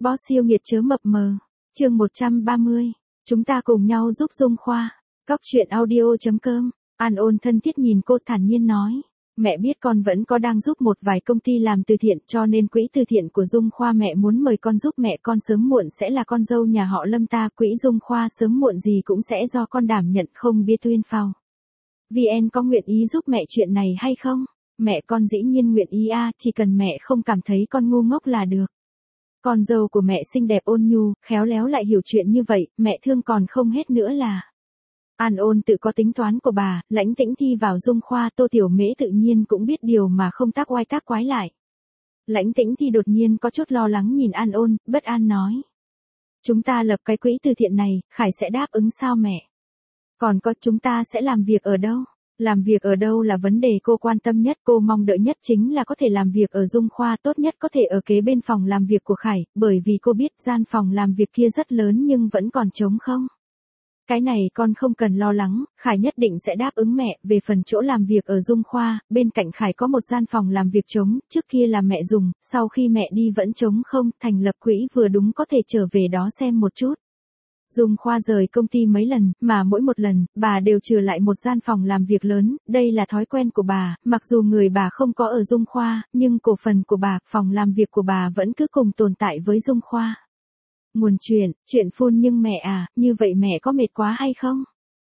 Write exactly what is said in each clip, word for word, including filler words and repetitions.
Boss siêu nghiệt chớ mập mờ. Chương một trăm ba mươi. Chúng ta cùng nhau giúp Dung Khoa. Cóc truyện audio chấm com. An Ôn thân thiết nhìn cô thản nhiên nói. Mẹ biết con vẫn có đang giúp một vài công ty làm từ thiện, cho nên quỹ từ thiện của Dung Khoa mẹ muốn mời con giúp mẹ, con sớm muộn sẽ là con dâu nhà họ Lâm ta, quỹ Dung Khoa sớm muộn gì cũng sẽ do con đảm nhận, không biết tuyên phao. vê en có nguyện ý giúp mẹ chuyện này hay không? Mẹ con dĩ nhiên nguyện ý a, chỉ cần mẹ không cảm thấy con ngu ngốc là được. Con dâu của mẹ xinh đẹp ôn nhu, khéo léo lại hiểu chuyện như vậy, mẹ thương còn không hết nữa là. An Ôn tự có tính toán của bà, Lãnh Tĩnh thi vào Dung Khoa, Tô Tiểu Mễ tự nhiên cũng biết điều mà không tác oai tác quái lại. Lãnh Tĩnh thi đột nhiên có chút lo lắng nhìn An Ôn, bất an nói. Chúng ta lập cái quỹ từ thiện này, Khải sẽ đáp ứng sao mẹ? Còn có chúng ta sẽ làm việc ở đâu? Làm việc ở đâu là vấn đề cô quan tâm nhất, cô mong đợi nhất chính là có thể làm việc ở Dung Khoa, tốt nhất có thể ở kế bên phòng làm việc của Khải, bởi vì cô biết gian phòng làm việc kia rất lớn nhưng vẫn còn trống không. Cái này con không cần lo lắng, Khải nhất định sẽ đáp ứng mẹ. Về phần chỗ làm việc ở Dung Khoa, bên cạnh Khải có một gian phòng làm việc trống, trước kia là mẹ dùng, sau khi mẹ đi vẫn trống không, thành lập quỹ vừa đúng có thể trở về đó xem một chút. Dung Khoa rời công ty mấy lần, mà mỗi một lần, bà đều trừ lại một gian phòng làm việc lớn, đây là thói quen của bà, mặc dù người bà không có ở Dung Khoa, nhưng cổ phần của bà, phòng làm việc của bà vẫn cứ cùng tồn tại với Dung Khoa. Nguồn chuyện, chuyện phun nhưng mẹ à, như vậy mẹ có mệt quá hay không?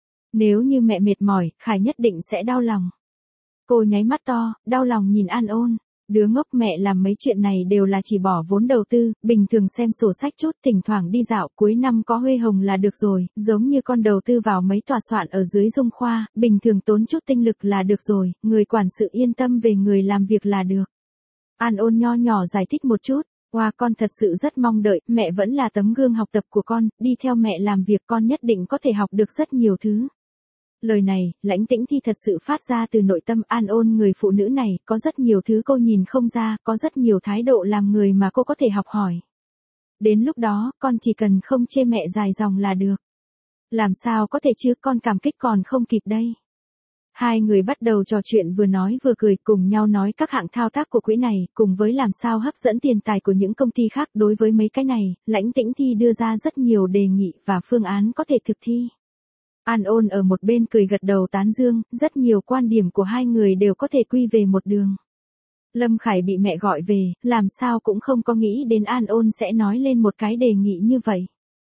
Nếu như mẹ mệt mỏi, Khải nhất định sẽ đau lòng. Cô nháy mắt to, đau lòng nhìn An Ôn. Đứa ngốc, mẹ làm mấy chuyện này đều là chỉ bỏ vốn đầu tư, bình thường xem sổ sách chút, thỉnh thoảng đi dạo, cuối năm có huê hồng là được rồi, giống như con đầu tư vào mấy tòa soạn ở dưới Dung Khoa, bình thường tốn chút tinh lực là được rồi, người quản sự yên tâm về người làm việc là được. An Ôn nho nhỏ giải thích một chút. Wow, con thật sự rất mong đợi, mẹ vẫn là tấm gương học tập của con, đi theo mẹ làm việc con nhất định có thể học được rất nhiều thứ. Lời này, Lãnh Tĩnh thi thật sự phát ra từ nội tâm. An Ôn, người phụ nữ này, có rất nhiều thứ cô nhìn không ra, có rất nhiều thái độ làm người mà cô có thể học hỏi. Đến lúc đó, con chỉ cần không chê mẹ dài dòng là được. Làm sao có thể chứ, con cảm kích còn không kịp đây. Hai người bắt đầu trò chuyện, vừa nói vừa cười, cùng nhau nói các hạng thao tác của quỹ này, cùng với làm sao hấp dẫn tiền tài của những công ty khác. Đối với mấy cái này, Lãnh Tĩnh thi đưa ra rất nhiều đề nghị và phương án có thể thực thi. An Ôn ở một bên cười gật đầu tán dương, rất nhiều quan điểm của hai người đều có thể quy về một đường. Lâm Khải bị mẹ gọi về, làm sao cũng không có nghĩ đến An Ôn sẽ nói lên một cái đề nghị như vậy.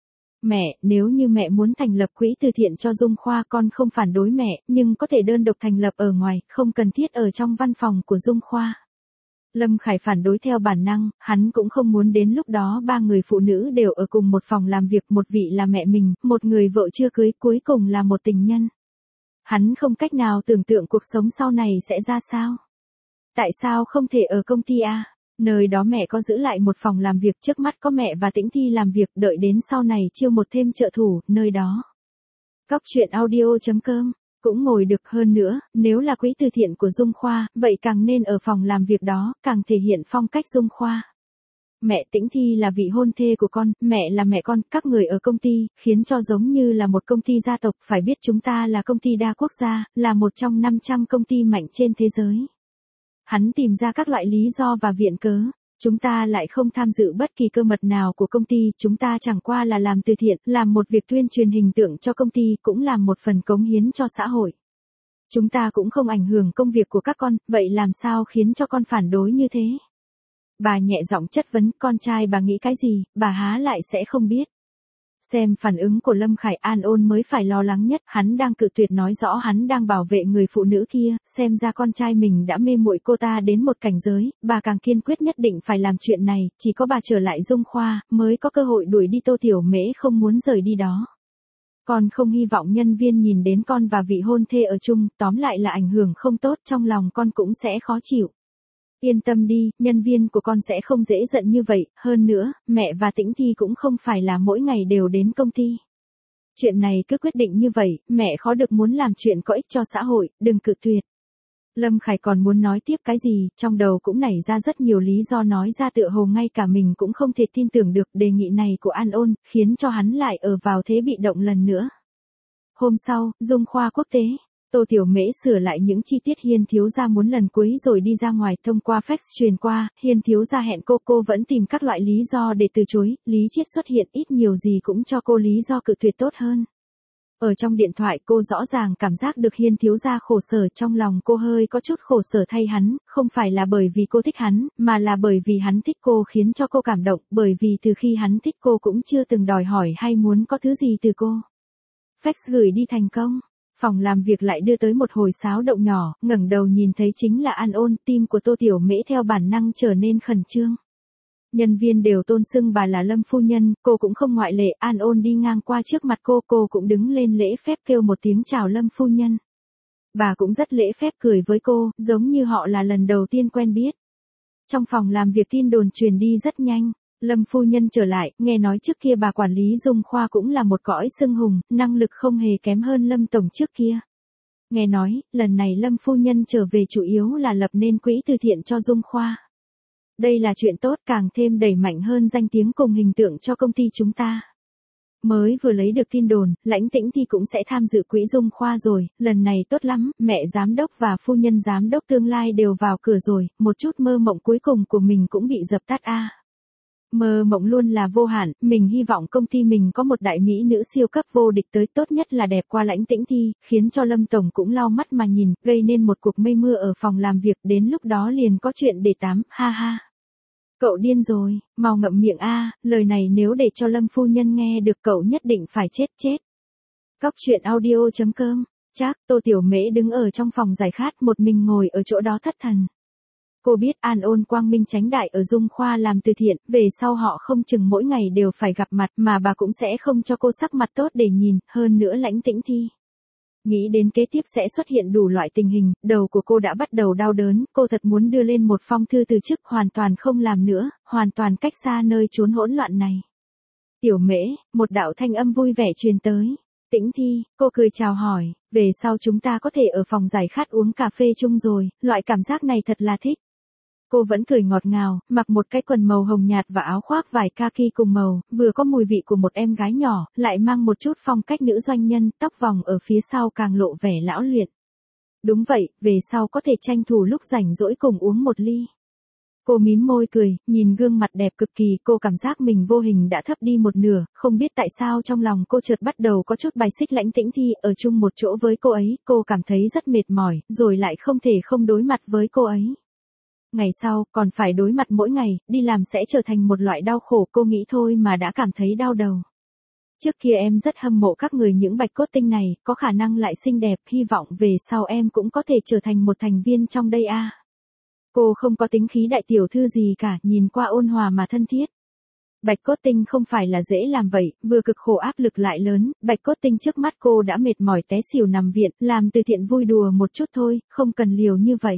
Mẹ, nếu như mẹ muốn thành lập quỹ từ thiện cho Dung Khoa, con không phản đối mẹ, nhưng có thể đơn độc thành lập ở ngoài, không cần thiết ở trong văn phòng của Dung Khoa. Lâm Khải phản đối theo bản năng, hắn cũng không muốn đến lúc đó ba người phụ nữ đều ở cùng một phòng làm việc, một vị là mẹ mình, một người vợ chưa cưới, cuối cùng là một tình nhân. Hắn không cách nào tưởng tượng cuộc sống sau này sẽ ra sao. Tại sao không thể ở công ty a? Nơi đó mẹ có giữ lại một phòng làm việc, trước mắt có mẹ và Tĩnh thi làm việc, đợi đến sau này chiêu một thêm trợ thủ, nơi đó. Cóc truyện audio chấm com. Cũng ngồi được, hơn nữa, nếu là quỹ từ thiện của Dung Khoa, vậy càng nên ở phòng làm việc đó, càng thể hiện phong cách Dung Khoa. Mẹ Tĩnh thi là vị hôn thê của con, mẹ là mẹ con, các người ở công ty, khiến cho giống như là một công ty gia tộc, phải biết chúng ta là công ty đa quốc gia, là một trong năm trăm công ty mạnh trên thế giới. Hắn tìm ra các loại lý do và viện cớ. Chúng ta lại không tham dự bất kỳ cơ mật nào của công ty, chúng ta chẳng qua là làm từ thiện, làm một việc tuyên truyền hình tượng cho công ty, cũng làm một phần cống hiến cho xã hội. Chúng ta cũng không ảnh hưởng công việc của các con, vậy làm sao khiến cho con phản đối như thế? Bà nhẹ giọng chất vấn, con trai bà nghĩ cái gì, bà há lại sẽ không biết. Xem phản ứng của Lâm Khải, An Ôn mới phải lo lắng nhất, hắn đang cự tuyệt nói rõ hắn đang bảo vệ người phụ nữ kia, xem ra con trai mình đã mê muội cô ta đến một cảnh giới, bà càng kiên quyết nhất định phải làm chuyện này, chỉ có bà trở lại Dung Khoa, mới có cơ hội đuổi đi Tô Tiểu Mễ không muốn rời đi đó. Con không hy vọng nhân viên nhìn đến con và vị hôn thê ở chung, tóm lại là ảnh hưởng không tốt, trong lòng con cũng sẽ khó chịu. Yên tâm đi, nhân viên của con sẽ không dễ giận như vậy, hơn nữa, mẹ và Tĩnh thi cũng không phải là mỗi ngày đều đến công ty. Chuyện này cứ quyết định như vậy, mẹ khó được muốn làm chuyện có ích cho xã hội, đừng cự tuyệt. Lâm Khải còn muốn nói tiếp cái gì, trong đầu cũng nảy ra rất nhiều lý do, nói ra tựa hồ ngay cả mình cũng không thể tin tưởng được. Đề nghị này của An Ôn, khiến cho hắn lại ở vào thế bị động lần nữa. Hôm sau, Dung Khoa Quốc tế. Tô Tiểu Mễ sửa lại những chi tiết Hiên thiếu gia muốn lần cuối rồi đi ra ngoài, thông qua fax truyền qua, Hiên thiếu gia hẹn cô, cô vẫn tìm các loại lý do để từ chối, Lý Chiết xuất hiện ít nhiều gì cũng cho cô lý do cự tuyệt tốt hơn. Ở trong điện thoại cô rõ ràng cảm giác được Hiên thiếu gia khổ sở, trong lòng cô hơi có chút khổ sở thay hắn, không phải là bởi vì cô thích hắn, mà là bởi vì hắn thích cô khiến cho cô cảm động, bởi vì từ khi hắn thích cô cũng chưa từng đòi hỏi hay muốn có thứ gì từ cô. Fax gửi đi thành công. Phòng làm việc lại đưa tới một hồi xáo động nhỏ, ngẩng đầu nhìn thấy chính là An Ôn, tim của Tô Tiểu Mễ theo bản năng trở nên khẩn trương. Nhân viên đều tôn xưng bà là Lâm phu nhân, cô cũng không ngoại lệ, An Ôn đi ngang qua trước mặt cô, cô cũng đứng lên lễ phép kêu một tiếng chào Lâm phu nhân. Bà cũng rất lễ phép cười với cô, giống như họ là lần đầu tiên quen biết. Trong phòng làm việc tin đồn truyền đi rất nhanh. Lâm phu nhân trở lại, nghe nói trước kia bà quản lý Dung Khoa cũng là một cõi xưng hùng, năng lực không hề kém hơn Lâm tổng trước kia. Nghe nói, lần này Lâm phu nhân trở về chủ yếu là lập nên quỹ từ thiện cho Dung Khoa. Đây là chuyện tốt, càng thêm đẩy mạnh hơn danh tiếng cùng hình tượng cho công ty chúng ta. Mới vừa lấy được tin đồn, Lãnh Tĩnh Thi cũng sẽ tham dự quỹ Dung Khoa rồi, lần này tốt lắm, mẹ giám đốc và phu nhân giám đốc tương lai đều vào cửa rồi, một chút mơ mộng cuối cùng của mình cũng bị dập tắt a. À. Mơ mộng luôn là vô hạn, mình hy vọng công ty mình có một đại mỹ nữ siêu cấp vô địch tới, tốt nhất là đẹp qua Lãnh Tĩnh Thi, khiến cho Lâm tổng cũng lau mắt mà nhìn, gây nên một cuộc mây mưa ở phòng làm việc, đến lúc đó liền có chuyện để tám, ha ha. Cậu điên rồi, mau ngậm miệng a, lời này nếu để cho Lâm phu nhân nghe được cậu nhất định phải chết chết. Cóc truyện audio chấm com, chắc, Tô Tiểu Mễ đứng ở trong phòng giải khát một mình ngồi ở chỗ đó thất thần. Cô biết An Ôn quang minh chánh đại ở Dung Khoa làm từ thiện, về sau họ không chừng mỗi ngày đều phải gặp mặt mà bà cũng sẽ không cho cô sắc mặt tốt để nhìn, hơn nữa Lãnh Tĩnh Thi. Nghĩ đến kế tiếp sẽ xuất hiện đủ loại tình hình, đầu của cô đã bắt đầu đau đớn, cô thật muốn đưa lên một phong thư từ chức, hoàn toàn không làm nữa, hoàn toàn cách xa nơi chốn hỗn loạn này. Tiểu Mễ, một đạo thanh âm vui vẻ truyền tới. Tĩnh Thi, cô cười chào hỏi, về sau chúng ta có thể ở phòng giải khát uống cà phê chung rồi, loại cảm giác này thật là thích. Cô vẫn cười ngọt ngào, mặc một cái quần màu hồng nhạt và áo khoác vải kaki cùng màu, vừa có mùi vị của một em gái nhỏ, lại mang một chút phong cách nữ doanh nhân, tóc vòng ở phía sau càng lộ vẻ lão luyện. Đúng vậy, về sau có thể tranh thủ lúc rảnh rỗi cùng uống một ly. Cô mím môi cười, nhìn gương mặt đẹp cực kỳ, cô cảm giác mình vô hình đã thấp đi một nửa, không biết tại sao trong lòng cô chợt bắt đầu có chút bài xích Lãnh Tĩnh Thi, ở chung một chỗ với cô ấy, cô cảm thấy rất mệt mỏi, rồi lại không thể không đối mặt với cô ấy. Ngày sau, còn phải đối mặt mỗi ngày, đi làm sẽ trở thành một loại đau khổ, cô nghĩ thôi mà đã cảm thấy đau đầu. Trước kia em rất hâm mộ các người những bạch cốt tinh này, có khả năng lại xinh đẹp, hy vọng về sau em cũng có thể trở thành một thành viên trong đây a. À. Cô không có tính khí đại tiểu thư gì cả, nhìn qua ôn hòa mà thân thiết. Bạch cốt tinh không phải là dễ làm vậy, vừa cực khổ áp lực lại lớn, bạch cốt tinh trước mắt cô đã mệt mỏi té xỉu nằm viện, làm từ thiện vui đùa một chút thôi, không cần liều như vậy.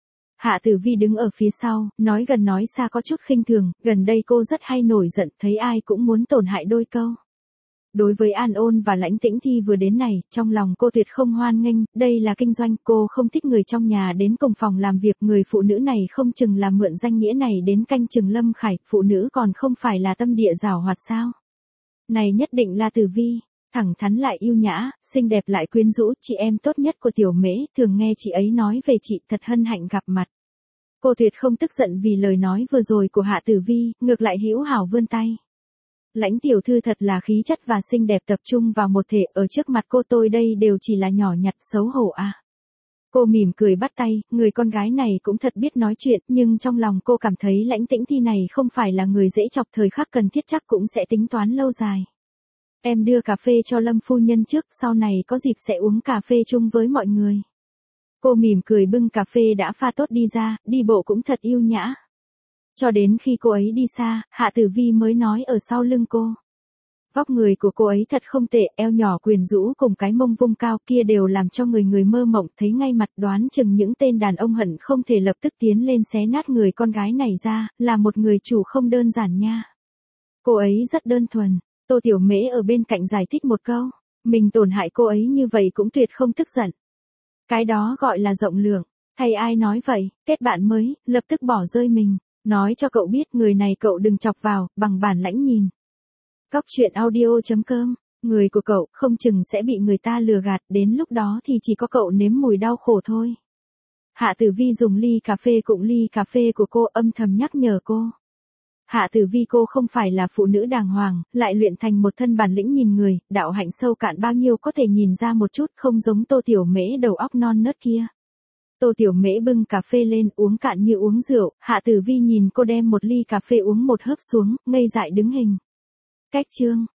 Hạ Tử Vi đứng ở phía sau, nói gần nói xa có chút khinh thường, gần đây cô rất hay nổi giận, thấy ai cũng muốn tổn hại đôi câu. Đối với An Ôn và Lãnh Tĩnh Thi vừa đến này, trong lòng cô tuyệt không hoan nghênh, đây là kinh doanh, cô không thích người trong nhà đến cùng phòng làm việc, người phụ nữ này không chừng là mượn danh nghĩa này đến canh chừng Lâm Khải, phụ nữ còn không phải là tâm địa giảo hoạt sao. Này nhất định là Tử Vi, thẳng thắn lại yêu nhã, xinh đẹp lại quyến rũ, chị em tốt nhất của Tiểu Mễ, thường nghe chị ấy nói về chị, thật hân hạnh gặp mặt. Cô tuyệt không tức giận vì lời nói vừa rồi của Hạ Tử Vi, ngược lại hữu hảo vươn tay. Lãnh tiểu thư thật là khí chất và xinh đẹp tập trung vào một thể, ở trước mặt cô tôi đây đều chỉ là nhỏ nhặt xấu hổ à. Cô mỉm cười bắt tay, người con gái này cũng thật biết nói chuyện, nhưng trong lòng cô cảm thấy Lãnh Tĩnh Thi này không phải là người dễ chọc, thời khắc cần thiết chắc cũng sẽ tính toán lâu dài. Em đưa cà phê cho Lâm phu nhân trước, sau này có dịp sẽ uống cà phê chung với mọi người. Cô mỉm cười bưng cà phê đã pha tốt đi ra, đi bộ cũng thật yêu nhã. Cho đến khi cô ấy đi xa, Hạ Tử Vi mới nói ở sau lưng cô. Vóc người của cô ấy thật không tệ, eo nhỏ quyến rũ cùng cái mông vung cao kia đều làm cho người người mơ mộng, thấy ngay mặt đoán chừng những tên đàn ông hận không thể lập tức tiến lên xé nát người con gái này ra, là một người chủ không đơn giản nha. Cô ấy rất đơn thuần, Tô Tiểu Mễ ở bên cạnh giải thích một câu, mình tổn hại cô ấy như vậy cũng tuyệt không tức giận. Cái đó gọi là rộng lượng, thay ai nói vậy, kết bạn mới, lập tức bỏ rơi mình. Nói cho cậu biết người này cậu đừng chọc vào, bằng bản lãnh nhìn. Cóc truyện audio chấm com Người của cậu không chừng sẽ bị người ta lừa gạt, đến lúc đó thì chỉ có cậu nếm mùi đau khổ thôi. Hạ Tử Vi dùng ly cà phê cụng ly cà phê của cô, âm thầm nhắc nhở cô. Hạ Tử Vi cô không phải là phụ nữ đàng hoàng, lại luyện thành một thân bản lĩnh nhìn người, đạo hạnh sâu cạn bao nhiêu có thể nhìn ra một chút, không giống Tô Tiểu Mễ đầu óc non nớt kia. Tô Tiểu Mễ bưng cà phê lên uống cạn như uống rượu, Hạ Tử Vi nhìn cô đem một ly cà phê uống một hớp xuống, ngây dại đứng hình. Cách chương